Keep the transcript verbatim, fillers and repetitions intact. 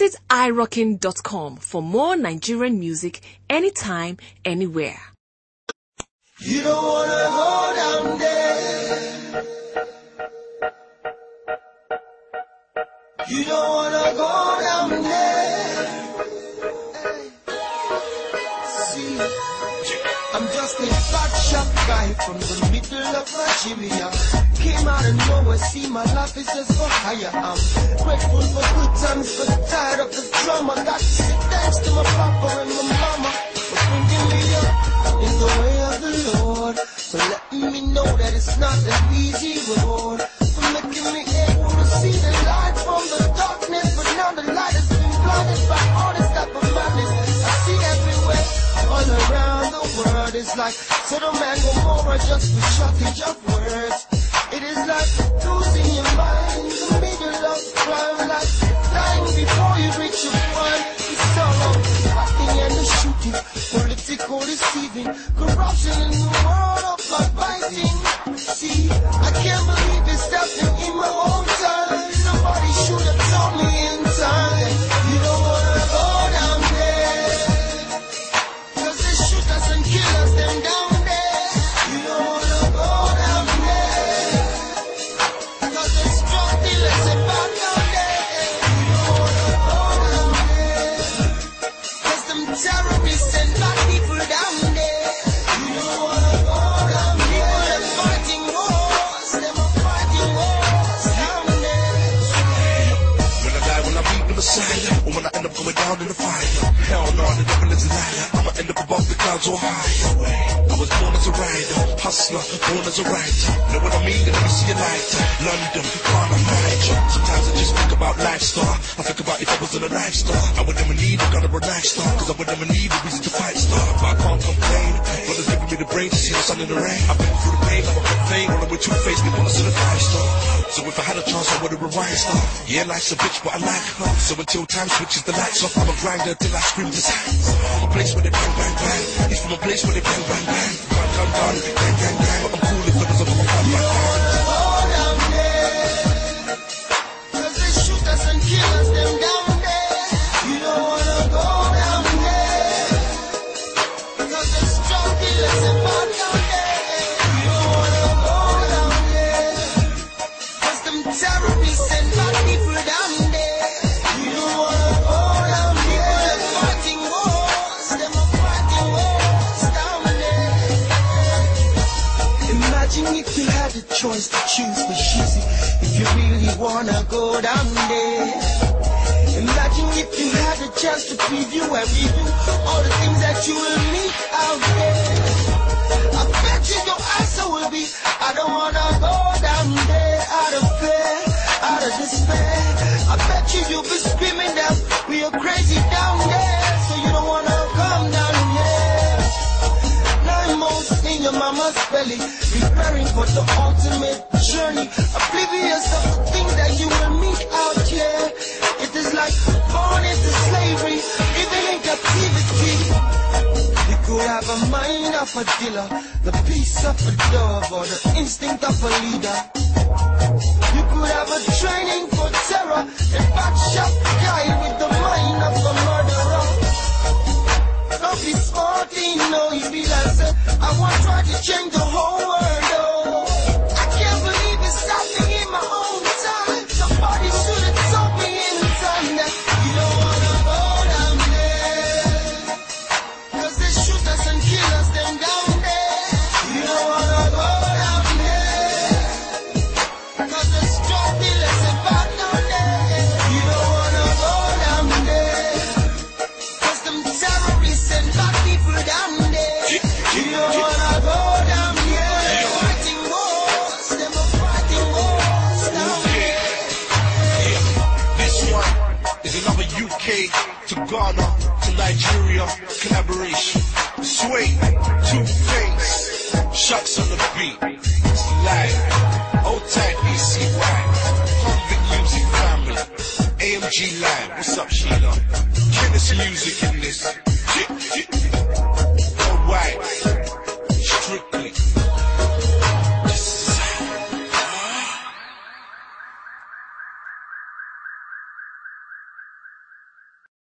Visit i rockin dot com for more Nigerian music anytime, anywhere. You don't wanna go down there. You don't wanna go down there. See, I'm just a fat shop guy from the middle of Nigeria. Came out of nowhere, see my life is just for higher. I'm grateful for good times, but tired of the drama. Got to say thanks to my papa and my mama for bringing me up in the way of the Lord, for letting me know that it's not an easy road, for making me able to see the light from the darkness. But now the light has been blinded by all this type of madness I see everywhere, all around the world. It's like Sodom and Gomorrah, just a shortage of words. It is like losing your mind in the middle of crime, like dying before you reach your prime. It's all of the fighting and the shooting, political deceiving, corruption in the world of my fighting. See, I can't believe it's happening in my own time. Somebody should have told me in time. You don't wanna go down there, cause they shoot us and kill us, them down there. You don't wanna go down there, cause they strong dealers and back down there. You don't wanna go down there, cause them terrorists and bad people down there. You don't wanna go down there, they're fighting wars, them are fighting wars down there. When I die, when I meet the Messiah, or when I end up going down in the fire, hell no, the devil is a liar. I'ma end up above the clouds or higher. I was born as a rider, hustler, born as a writer. Know what I mean? Let me see a light. London, Ghana, Niger. Sometimes I just think about lifestyle. I think about if I was in a lifestyle. I would never need a gun or a lifestyle, cause I would never need a reason to fight star. But I can't complain. Brother's giving me the brain to see the sun in the rain. I've been through the pain, I'm a good thing. Rolling with two face, they want us in a five star. So if I had a chance, I would've rewind star. Yeah, life's a bitch, but I like her. So until time switches the lights off, I'm a grinder till I scream design. From a place where they bang, bang, bang. He's from a place where they bang, bang, bang. Gun, gun, gun, gang, gang, gang. But I'm cool if brothers are from a gun, You bang, don't bang. wanna go down there, cause they shoot us and kill us, them down there. You don't wanna go down there, cause they strong dealers and bad down there. You don't wanna go down there, cause them terrorists and bad people down there. You don't wanna go down there, they're fighting wars, them are fighting wars down there. Imagine if you had a choice to choose for Shizzy, if you really wanna go down there. Imagine if you had a chance to preview and review all the things that you will meet out there. I bet you your answer will be, I don't wanna go down there out of fear, out of despair. I bet you you'll be screaming that we are crazy down there, so you don't wanna come down here. Nine months in your mama's belly, preparing for the ultimate journey, oblivious of the things that you will meet out here. It is like born into slavery, living in captivity. You could have a mind of a dealer, the peace of a dove, or the instinct of a leader. You could have a training for terror, a back shop guy with the mind of a murderer. Don't be smart, you know, you be like, say, I want to try to change the whole world, oh. I can't believe it's happening in my own time. Somebody should have told me in time that you don't wanna go down there, cause they shoot us and kill us, them down there. You don't wanna go down there, cause they strong dealers and bad down there. You don't wanna go down there, cause them terrorists and bad people down there. You don't wanna go down there, they're fighting wars, them are fighting wars down there. This one is another U K to Ghana to Nigeria collaboration. Sway, Two Face, Shucks on the beat. It's live. Old time E C Y. Convict Music Family. A M G Live. What's up, Sheila? Killers music in this.